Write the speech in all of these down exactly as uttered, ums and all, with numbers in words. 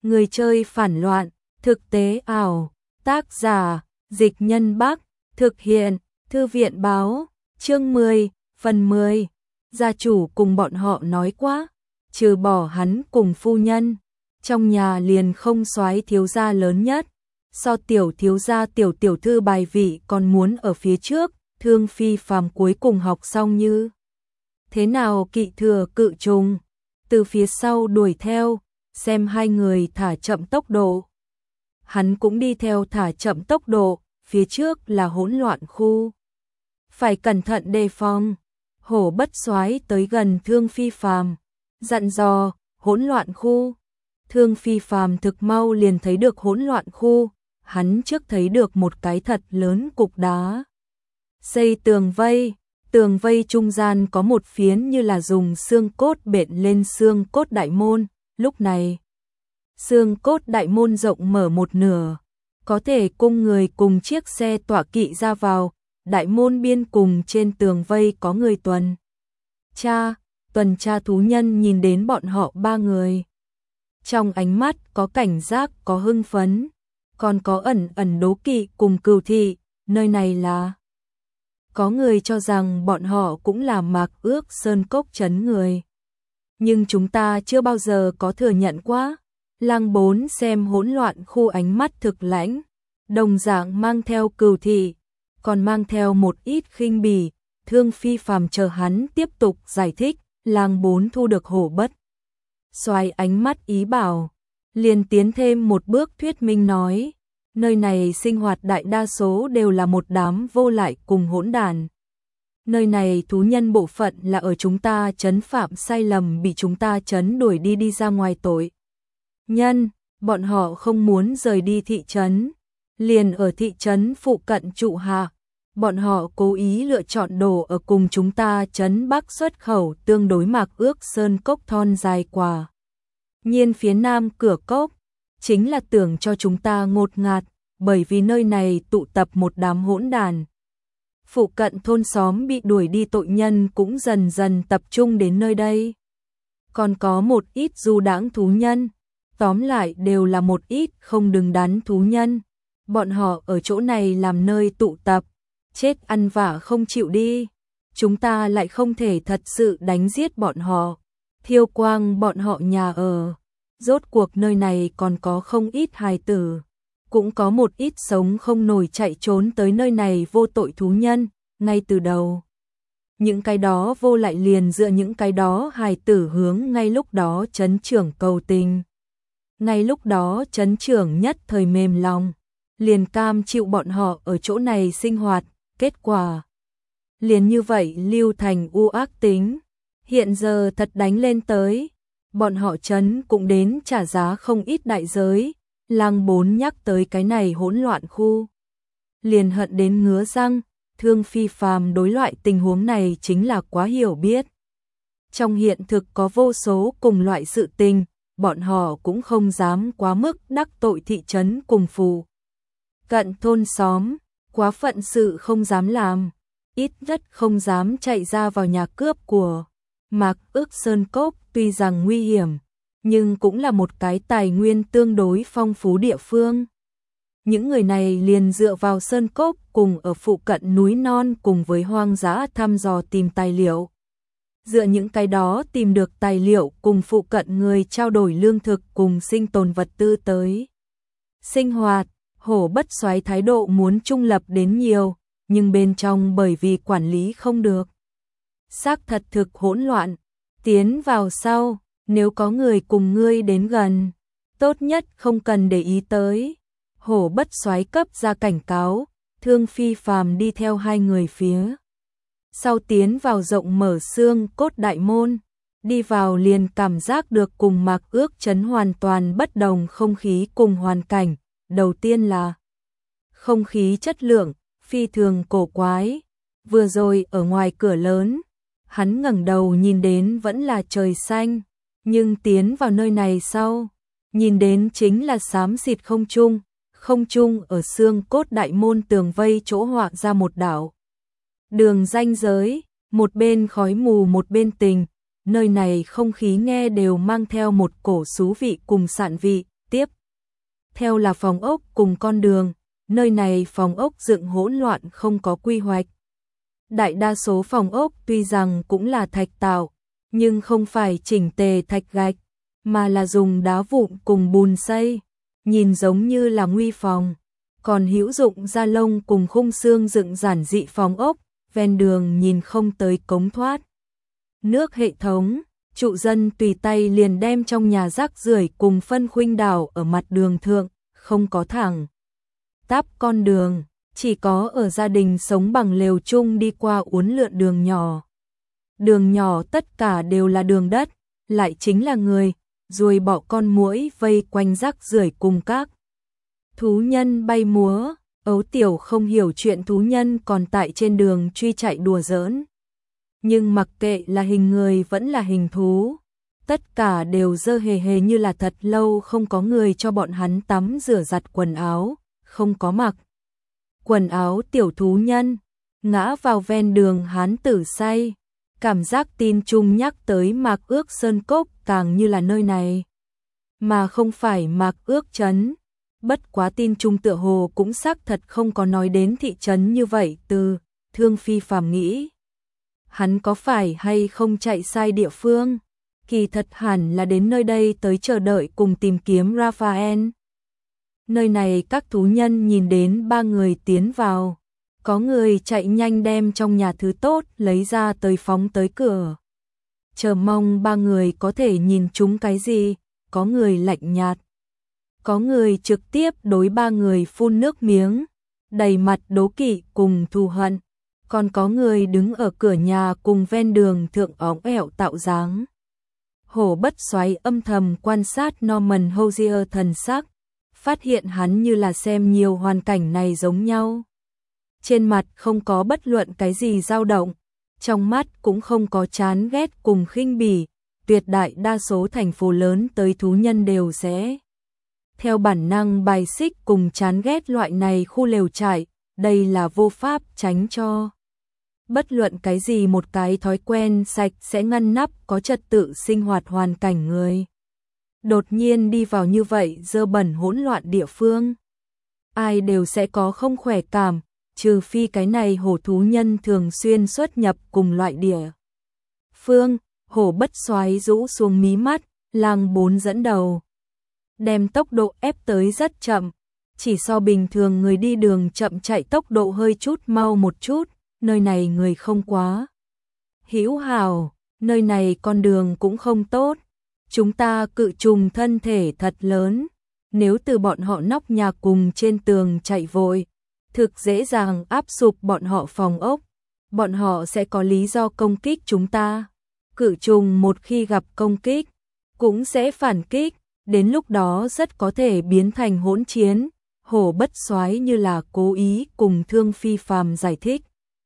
Người chơi phản loạn, thực tế ảo, tác giả, Dịch Nhân Bắc, thực hiện, Thư viện báo, chương mười, phần mười. Gia chủ cùng bọn họ nói quá, trừ bỏ hắn cùng phu nhân, trong nhà liền không soái thiếu gia lớn nhất, so tiểu thiếu gia tiểu tiểu thư bài vị còn muốn ở phía trước, Thương Phi Phàm cuối cùng học xong như thế nào kỵ thừa cự trùng, từ phía sau đuổi theo, xem hai người thả chậm tốc độ. Hắn cũng đi theo thả chậm tốc độ, phía trước là hỗn loạn khu. Phải cẩn thận đề phòng. Hổ Bất Soái tới gần Thương Phi Phàm, dặn dò, hỗn loạn khu. Thương Phi Phàm thực mau liền thấy được hỗn loạn khu, hắn trước thấy được một cái thật lớn cục đá. Xây tường vây, tường vây trung gian có một phiến như là dùng xương cốt bện lên xương cốt đại môn, lúc này xương cốt đại môn rộng mở một nửa, có thể cung người cùng chiếc xe tọa kỵ ra vào, đại môn biên cùng trên tường vây có người tuần tra, tuần tra thú nhân nhìn đến bọn họ ba người. Trong ánh mắt có cảnh giác, có hưng phấn, còn có ẩn ẩn đố kỵ cùng cừu thị, nơi này là... Có người cho rằng bọn họ cũng là Mạc Ước Sơn Cốc trấn người. Nhưng chúng ta chưa bao giờ có thừa nhận quá. Lăng Bốn xem hỗn loạn khu ánh mắt thực lãnh, đồng dạng mang theo cừu thị, còn mang theo một ít khinh bỉ. Thương Phi Phàm chờ hắn tiếp tục giải thích, Lăng Bốn thu được Hổ Bất Soái ánh mắt ý bảo, liền tiến thêm một bước thuyết minh nói, nơi này sinh hoạt đại đa số đều là một đám vô lại cùng hỗn đàn. Nơi này thú nhân bộ phận là ở chúng ta trấn phạm sai lầm bị chúng ta trấn đuổi đi đi ra ngoài tội. Nhân, bọn họ không muốn rời đi thị trấn, liền ở thị trấn phụ cận trụ hạ. Bọn họ cố ý lựa chọn đồ ở cùng chúng ta trấn Bắc xuất khẩu tương đối Mạc Ước Sơn Cốc thon dài quả. Nhiên phía nam cửa cốc, chính là tưởng cho chúng ta ngột ngạt, bởi vì nơi này tụ tập một đám hỗn đàn. Phụ cận thôn xóm bị đuổi đi tội nhân cũng dần dần tập trung đến nơi đây. Còn có một ít du đãng thú nhân, tóm lại đều là một ít không đứng đắn thú nhân. Bọn họ ở chỗ này làm nơi tụ tập, chết ăn vả không chịu đi. Chúng ta lại không thể thật sự đánh giết bọn họ, thiêu quang bọn họ nhà ở. Rốt cuộc nơi này còn có không ít hài tử, cũng có một ít sống không nổi chạy trốn tới nơi này vô tội thú nhân, ngay từ đầu. Những cái đó vô lại liền dựa những cái đó hài tử hướng ngay lúc đó trấn trưởng cầu tình. Ngay lúc đó trấn trưởng nhất thời mềm lòng, liền cam chịu bọn họ ở chỗ này sinh hoạt, kết quả liền như vậy lưu thành u ác tính. Hiện giờ thật đánh lên tới, bọn họ trấn cũng đến trả giá không ít đại giới. Lăng Bốn nhắc tới cái này hỗn loạn khu, liền hận đến ngứa răng. Thương Phi Phàm đối loại tình huống này chính là quá hiểu biết. Trong hiện thực có vô số cùng loại sự tình, bọn họ cũng không dám quá mức đắc tội thị trấn cùng phù cận thôn xóm, quá phận sự không dám làm, ít nhất không dám chạy ra vào nhà cướp của Mạc Ước Sơn Cốc. Tuy rằng nguy hiểm, nhưng cũng là một cái tài nguyên tương đối phong phú địa phương. Những người này liền dựa vào sơn cốc cùng ở phụ cận núi non cùng với hoang dã thăm dò tìm tài liệu. Dựa những cái đó tìm được tài liệu cùng phụ cận người trao đổi lương thực cùng sinh tồn vật tư tới sinh hoạt. Hổ Bất Soái thái độ muốn trung lập đến nhiều, nhưng bên trong bởi vì quản lý không được, xác thật thực hỗn loạn. Tiến vào sau, nếu có người cùng ngươi đến gần, tốt nhất không cần để ý tới. Hổ Bất Soái cấp ra cảnh cáo. Thương Phi Phàm đi theo hai người phía sau tiến vào rộng mở xương cốt đại môn, đi vào liền cảm giác được cùng Mạc Ước trấn hoàn toàn bất đồng không khí cùng hoàn cảnh. Đầu tiên là không khí chất lượng phi thường cổ quái. Vừa rồi ở ngoài cửa lớn, hắn ngẩng đầu nhìn đến vẫn là trời xanh, nhưng tiến vào nơi này sau, nhìn đến chính là xám xịt không trung. Không trung ở xương cốt đại môn tường vây chỗ họa ra một đảo đường ranh giới, một bên khói mù một bên tình. Nơi này không khí nghe đều mang theo một cổ xú vị cùng sạn vị, Tiếp theo là phòng ốc cùng con đường, nơi này phòng ốc dựng hỗn loạn không có quy hoạch. Đại đa số phòng ốc tuy rằng cũng là thạch tạo, nhưng không phải chỉnh tề thạch gạch, mà là dùng đá vụn cùng bùn xây, nhìn giống như là nguy phòng. Còn hữu dụng da lông cùng khung xương dựng giản dị phòng ốc, ven đường nhìn không tới cống thoát nước hệ thống, trụ dân tùy tay liền đem trong nhà rác rưởi cùng phân khuynh đảo ở mặt đường thượng, không có thẳng tắp con đường, chỉ có ở gia đình sống bằng lều chung đi qua uốn lượn đường nhỏ. Đường nhỏ tất cả đều là đường đất, lại chính là người, ruồi bọ con muỗi vây quanh rác rưởi cùng các thú nhân bay múa. Ấu Tiểu không hiểu chuyện thú nhân còn tại trên đường truy chạy đùa giỡn. Nhưng mặc kệ là hình người vẫn là hình thú, tất cả đều dơ hề hề như là thật lâu không có người cho bọn hắn tắm rửa giặt quần áo, không có mặc quần áo tiểu thú nhân, ngã vào ven đường hán tử say. Cảm giác tin chung nhắc tới Mạc Ước Sơn Cốc càng như là nơi này, mà không phải Mạc Ước Trấn. Bất quá tin chung tựa hồ cũng xác thật không có nói đến thị trấn như vậy. Từ Thương Phi phàm nghĩ, hắn có phải hay không chạy sai địa phương, kỳ thật hẳn là đến nơi đây tới chờ đợi cùng tìm kiếm Raphael. Nơi này các thú nhân nhìn đến ba người tiến vào, có người chạy nhanh đem trong nhà thứ tốt lấy ra tới phóng tới cửa, chờ mong ba người có thể nhìn chúng cái gì. Có người lạnh nhạt, có người trực tiếp đối ba người phun nước miếng, đầy mặt đố kỵ cùng thù hận, còn có người đứng ở cửa nhà cùng ven đường thượng óng ẻo tạo dáng. Hổ Bất Soái âm thầm quan sát Norman Hosier thần sắc, phát hiện hắn như là xem nhiều hoàn cảnh này giống nhau. Trên mặt không có bất luận cái gì dao động, trong mắt cũng không có chán ghét cùng khinh bỉ. Tuyệt đại đa số thành phố lớn tới thú nhân đều sẽ theo bản năng bài xích cùng chán ghét loại này khu lều trại, đây là vô pháp tránh cho. Bất luận cái gì một cái thói quen sạch sẽ ngăn nắp có trật tự sinh hoạt hoàn cảnh người. Đột nhiên đi vào như vậy dơ bẩn hỗn loạn địa phương. Ai đều sẽ có không khỏe cảm, trừ phi cái này hổ thú nhân thường xuyên xuất nhập cùng loại địa phương. Hổ Bất Soái rũ xuống mí mắt, lang bốn dẫn đầu, đem tốc độ ép tới rất chậm, chỉ so bình thường người đi đường chậm chạy tốc độ hơi chút mau một chút. Nơi này người không quá hữu hảo, nơi này con đường cũng không tốt. Chúng ta cự trùng thân thể thật lớn, nếu từ bọn họ nóc nhà cùng trên tường chạy vội, thực dễ dàng áp sụp bọn họ phòng ốc, bọn họ sẽ có lý do công kích chúng ta. Cự trùng một khi gặp công kích, cũng sẽ phản kích, đến lúc đó rất có thể biến thành hỗn chiến. Hổ Bất Soái như là cố ý cùng Thương Phi phàm giải thích.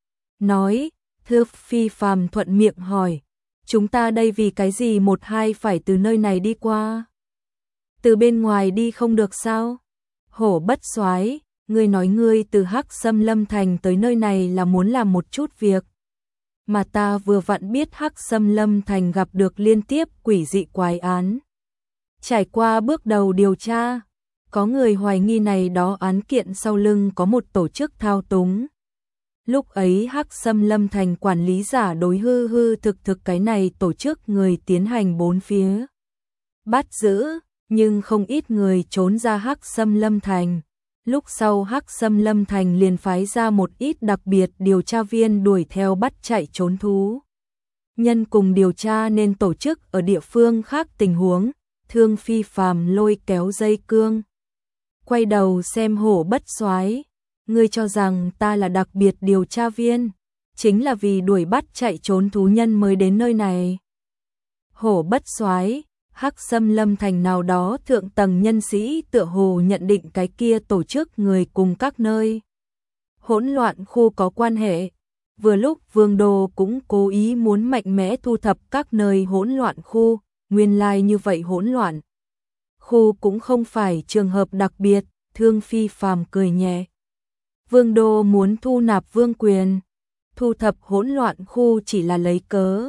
Nói, Thương Phi phàm thuận miệng hỏi, chúng ta đây vì cái gì một hai phải từ nơi này đi qua? Từ bên ngoài đi không được sao? Hổ Bất Soái, ngươi nói ngươi từ Hắc Sâm Lâm Thành tới nơi này là muốn làm một chút việc. Mà ta vừa vặn biết Hắc Sâm Lâm Thành gặp được liên tiếp quỷ dị quái án. Trải qua bước đầu điều tra, có người hoài nghi này đó án kiện sau lưng có một tổ chức thao túng. Lúc ấy Hắc Sâm Lâm Thành quản lý giả đối hư hư thực thực cái này tổ chức người tiến hành bốn phía bắt giữ, nhưng không ít người trốn ra Hắc Sâm Lâm Thành. Lúc sau Hắc Sâm Lâm Thành liền phái ra một ít đặc biệt điều tra viên đuổi theo bắt chạy trốn thú nhân cùng điều tra nên tổ chức ở địa phương khác tình huống. Thương Phi phàm lôi kéo dây cương, quay đầu xem Hổ Bất Soái, ngươi cho rằng ta là đặc biệt điều tra viên, chính là vì đuổi bắt chạy trốn thú nhân mới đến nơi này. Hổ Bất Soái, Hắc Sâm Lâm Thành nào đó thượng tầng nhân sĩ tựa hồ nhận định cái kia tổ chức người cùng các nơi hỗn loạn khu có quan hệ. Vừa lúc Vương Đô cũng cố ý muốn mạnh mẽ thu thập các nơi hỗn loạn khu, nguyên lai like như vậy hỗn loạn khu cũng không phải trường hợp đặc biệt. Thương Phi phàm cười nhẹ. Vương Đô muốn thu nạp vương quyền, thu thập hỗn loạn khu chỉ là lấy cớ.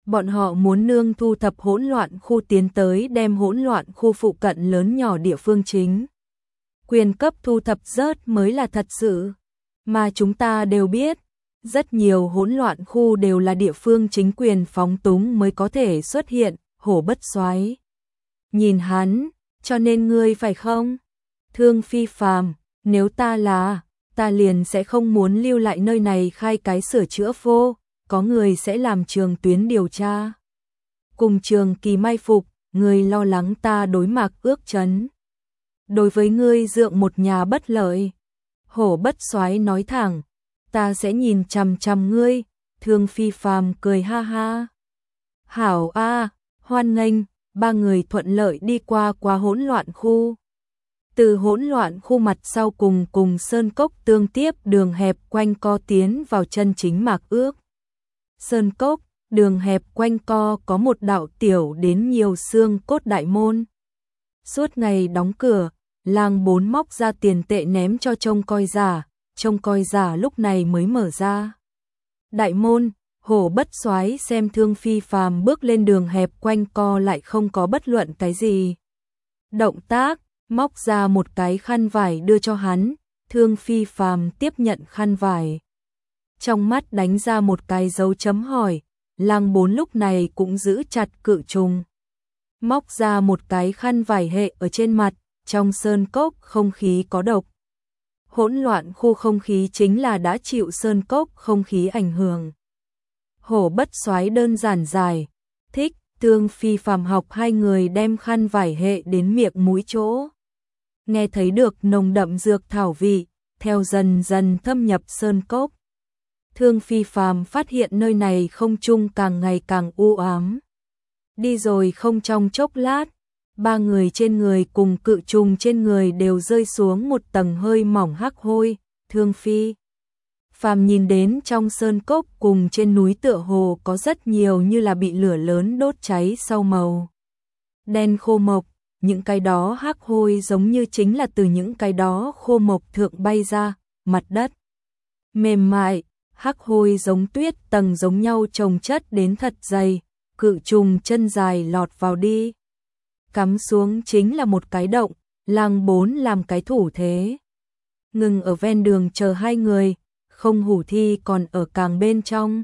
Bọn họ muốn nương thu thập hỗn loạn khu tiến tới đem hỗn loạn khu phụ cận lớn nhỏ địa phương chính quyền cấp thu thập rớt mới là thật sự. Mà chúng ta đều biết, rất nhiều hỗn loạn khu đều là địa phương chính quyền phóng túng mới có thể xuất hiện, Hổ Bất Soái. Nhìn hắn, cho nên ngươi phải không? Thương Phi Phàm, nếu ta là, ta liền sẽ không muốn lưu lại nơi này khai cái sửa chữa phô, có người sẽ làm trường tuyến điều tra. Cùng trường kỳ mai phục, ngươi lo lắng ta đối mặt ước chấn. Đối với ngươi dượng một nhà bất lợi. Hổ Bất Soái nói thẳng, ta sẽ nhìn chằm chằm ngươi. Thương Phi Phàm cười ha ha. Hảo a, hoan nghênh. Ba người thuận lợi đi qua qua hỗn loạn khu. Từ hỗn loạn khu mặt sau cùng cùng sơn cốc tương tiếp đường hẹp quanh co tiến vào chân chính mạc ước. Sơn cốc, đường hẹp quanh co có một đạo tiểu đến nhiều xương cốt đại môn. Suốt ngày đóng cửa, Lang Bốn móc ra tiền tệ ném cho trông coi giả, trông coi giả lúc này mới mở ra. Đại môn, Hổ Bất Soái xem Thương Phi Phàm bước lên đường hẹp quanh co lại không có bất luận cái gì động tác, móc ra một cái khăn vải đưa cho hắn. Thương Phi Phàm tiếp nhận khăn vải, trong mắt đánh ra một cái dấu chấm hỏi. Lang Bốn lúc này cũng giữ chặt cự trùng, móc ra một cái khăn vải hệ ở trên mặt. Trong sơn cốc không khí có độc, hỗn loạn khu không khí chính là đã chịu sơn cốc không khí ảnh hưởng. Hổ Bất Soái đơn giản giải thích, Thương Phi Phàm học hai người đem khăn vải hệ đến miệng mũi chỗ. Nghe thấy được nồng đậm dược thảo vị, theo dần dần thâm nhập sơn cốc. Thương Phi Phàm phát hiện nơi này không trung càng ngày càng u ám. Đi rồi không trong chốc lát, ba người trên người cùng cự trùng trên người đều rơi xuống một tầng hơi mỏng hắc hôi. Thương Phi Phàm nhìn đến trong sơn cốc cùng trên núi tựa hồ có rất nhiều như là bị lửa lớn đốt cháy sau màu đen khô mộc, những cái đó hắc hôi giống như chính là từ những cái đó khô mộc thượng bay ra. Mặt đất mềm mại, hắc hôi giống tuyết tầng giống nhau chồng chất đến thật dày, cự trùng chân dài lọt vào đi, cắm xuống chính là một cái động. Lang Bốn làm cái thủ thế, ngừng ở ven đường chờ hai người. Không hủ thi còn ở càng bên trong.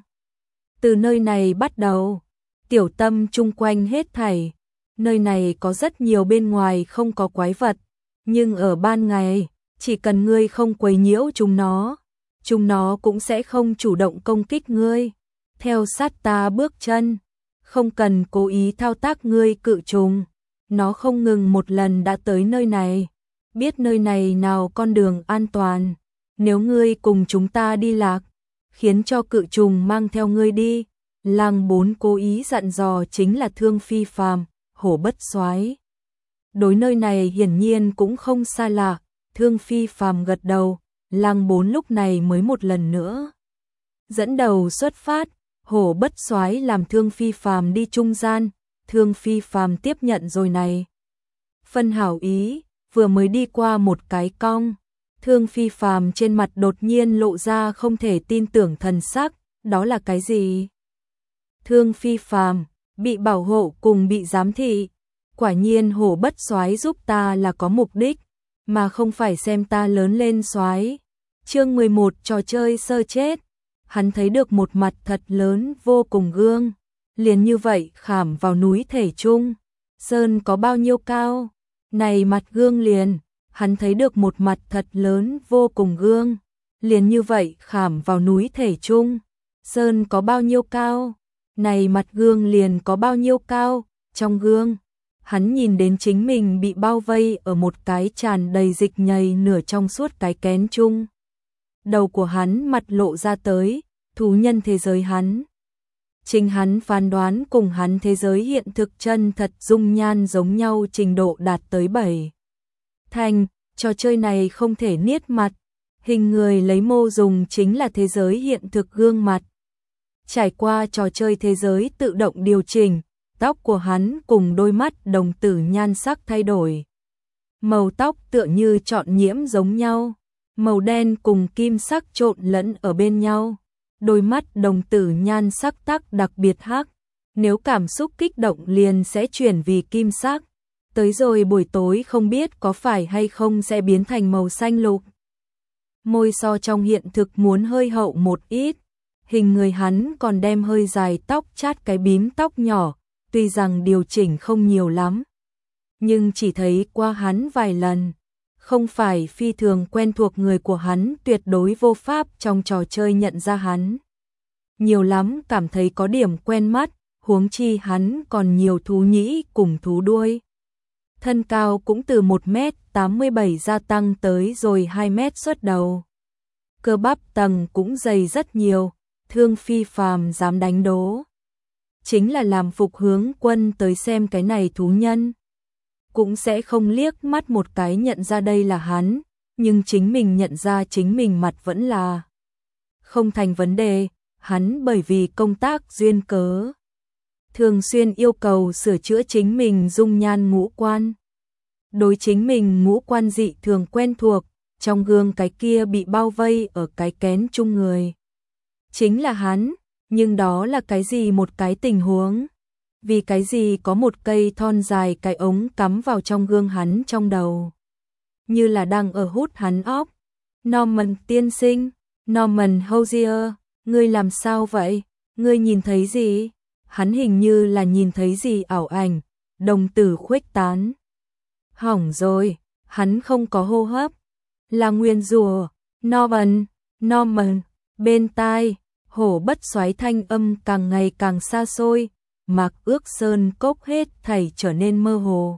Từ nơi này bắt đầu, tiểu tâm chung quanh hết thảy. Nơi này có rất nhiều bên ngoài không có quái vật, nhưng ở ban ngày, chỉ cần ngươi không quấy nhiễu chúng nó, chúng nó cũng sẽ không chủ động công kích ngươi. Theo sát ta bước chân, không cần cố ý thao tác ngươi cự trùng. Nó không ngừng một lần đã tới nơi này, biết nơi này nào con đường an toàn. Nếu ngươi cùng chúng ta đi lạc, khiến cho cự trùng mang theo ngươi đi. Lang Bốn cố ý dặn dò chính là Thương Phi Phàm. Hổ Bất Soái đối nơi này hiển nhiên cũng không xa lạ. Thương Phi Phàm gật đầu. Lang Bốn lúc này mới một lần nữa dẫn đầu xuất phát. Hổ Bất Soái làm Thương Phi Phàm đi trung gian. Thương Phi Phàm tiếp nhận rồi này phân hảo ý, vừa mới đi qua một cái cong. Thương Phi Phàm trên mặt đột nhiên lộ ra không thể tin tưởng thần sắc. Đó là cái gì? Thương Phi Phàm bị bảo hộ cùng bị giám thị. Quả nhiên Hổ Bất Soái giúp ta là có mục đích, mà không phải xem ta lớn lên soái. Chương mười một trò chơi sơ chết. Hắn thấy được một mặt thật lớn vô cùng gương, liền như vậy khảm vào núi thể trung. Sơn có bao nhiêu cao? Này mặt gương liền, hắn thấy được một mặt thật lớn vô cùng gương, liền như vậy khảm vào núi thể trung. Sơn có bao nhiêu cao? Này mặt gương liền có bao nhiêu cao? Trong gương, hắn nhìn đến chính mình bị bao vây ở một cái tràn đầy dịch nhầy nửa trong suốt cái kén chung. Đầu của hắn mặt lộ ra tới, thú nhân thế giới hắn. Chính hắn phán đoán cùng hắn thế giới hiện thực chân thật dung nhan giống nhau trình độ đạt tới bảy thành. Trò chơi này không thể niết mặt, hình người lấy mô dùng chính là thế giới hiện thực gương mặt. Trải qua trò chơi thế giới tự động điều chỉnh, tóc của hắn cùng đôi mắt đồng tử nhan sắc thay đổi. Màu tóc tựa như chọn nhiễm giống nhau, màu đen cùng kim sắc trộn lẫn ở bên nhau. Đôi mắt đồng tử nhan sắc tắc đặc biệt hắc, Nếu cảm xúc kích động liền sẽ chuyển vì kim sắc, tới rồi buổi tối không biết có phải hay không sẽ biến thành màu xanh lục. Môi so trong hiện thực muốn hơi hậu một ít, hình người hắn còn đem hơi dài tóc chát cái bím tóc nhỏ, tuy rằng điều chỉnh không nhiều lắm, nhưng chỉ thấy qua hắn vài lần, không phải phi thường quen thuộc người của hắn tuyệt đối vô pháp trong trò chơi nhận ra hắn. Nhiều lắm cảm thấy có điểm quen mắt, huống chi hắn còn nhiều thú nhĩ cùng thú đuôi. Thân cao cũng từ một mét tám mươi bảy gia tăng tới rồi hai mét xuất đầu. Cơ bắp tầng cũng dày rất nhiều, Thương Phi Phàm dám đánh đố. Chính là làm Phục Hướng Quân tới xem cái này thú nhân, cũng sẽ không liếc mắt một cái nhận ra đây là hắn, nhưng chính mình nhận ra chính mình mặt vẫn là không thành vấn đề, hắn bởi vì công tác duyên cớ thường xuyên yêu cầu sửa chữa chính mình dung nhan ngũ quan. Đối chính mình ngũ quan dị thường quen thuộc, trong gương cái kia bị bao vây ở cái kén chung người chính là hắn, nhưng đó là cái gì một cái tình huống? Vì cái gì có một cây thon dài cái ống cắm vào trong gương hắn trong đầu, như là đang ở hút hắn óc. Norman tiên sinh, Norman Hosier, ngươi làm sao vậy? Ngươi nhìn thấy gì? Hắn hình như là nhìn thấy gì ảo ảnh, đồng tử khuếch tán. Hỏng rồi, hắn không có hô hấp. Là nguyền rủa. Norman, Norman, bên tai, hổ bất xoáy thanh âm càng ngày càng xa xôi, Mạc Ước Sơn cốc hết thảy trở nên mơ hồ.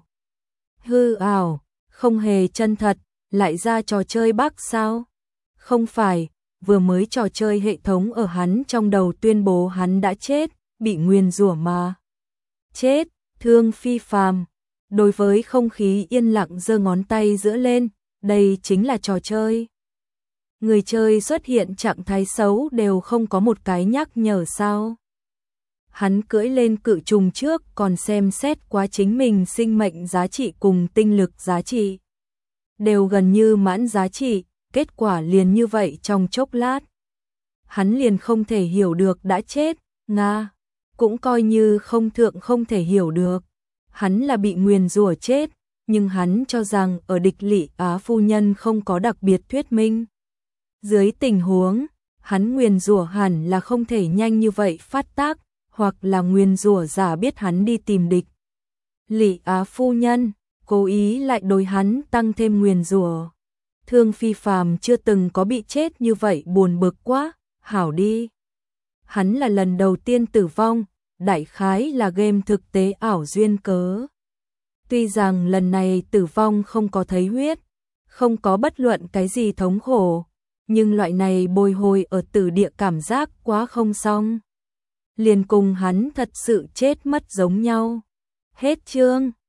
Hư ảo, không hề chân thật, lại ra trò chơi Bắc sao? Không phải, vừa mới trò chơi hệ thống ở hắn trong đầu tuyên bố hắn đã chết, bị nguyền rủa mà. Chết, Thương Phi Phàm. Đối với không khí yên lặng giơ ngón tay giữa lên, đây chính là trò chơi. Người chơi xuất hiện trạng thái xấu đều không có một cái nhắc nhở sao? Hắn cưỡi lên cự trùng trước còn xem xét quá chính mình sinh mệnh giá trị cùng tinh lực giá trị. Đều gần như mãn giá trị, kết quả liền như vậy trong chốc lát. Hắn liền không thể hiểu được đã chết, Nga, cũng coi như không thượng không thể hiểu được. Hắn là bị nguyền rủa chết, nhưng hắn cho rằng ở địch Lị Á phu nhân không có đặc biệt thuyết minh. Dưới tình huống, hắn nguyền rủa hẳn là không thể nhanh như vậy phát tác, hoặc là nguyền rủa giả biết hắn đi tìm địch Lị Á phu nhân, cố ý lại đối hắn tăng thêm nguyền rủa. Thương Phi Phàm chưa từng có bị chết như vậy buồn bực quá, hảo đi. Hắn là lần đầu tiên tử vong, đại khái là game thực tế ảo duyên cớ. Tuy rằng lần này tử vong không có thấy huyết, không có bất luận cái gì thống khổ, nhưng loại này bồi hồi ở tử địa cảm giác quá không xong. Liền cùng hắn thật sự chết mất giống nhau. Hết chương.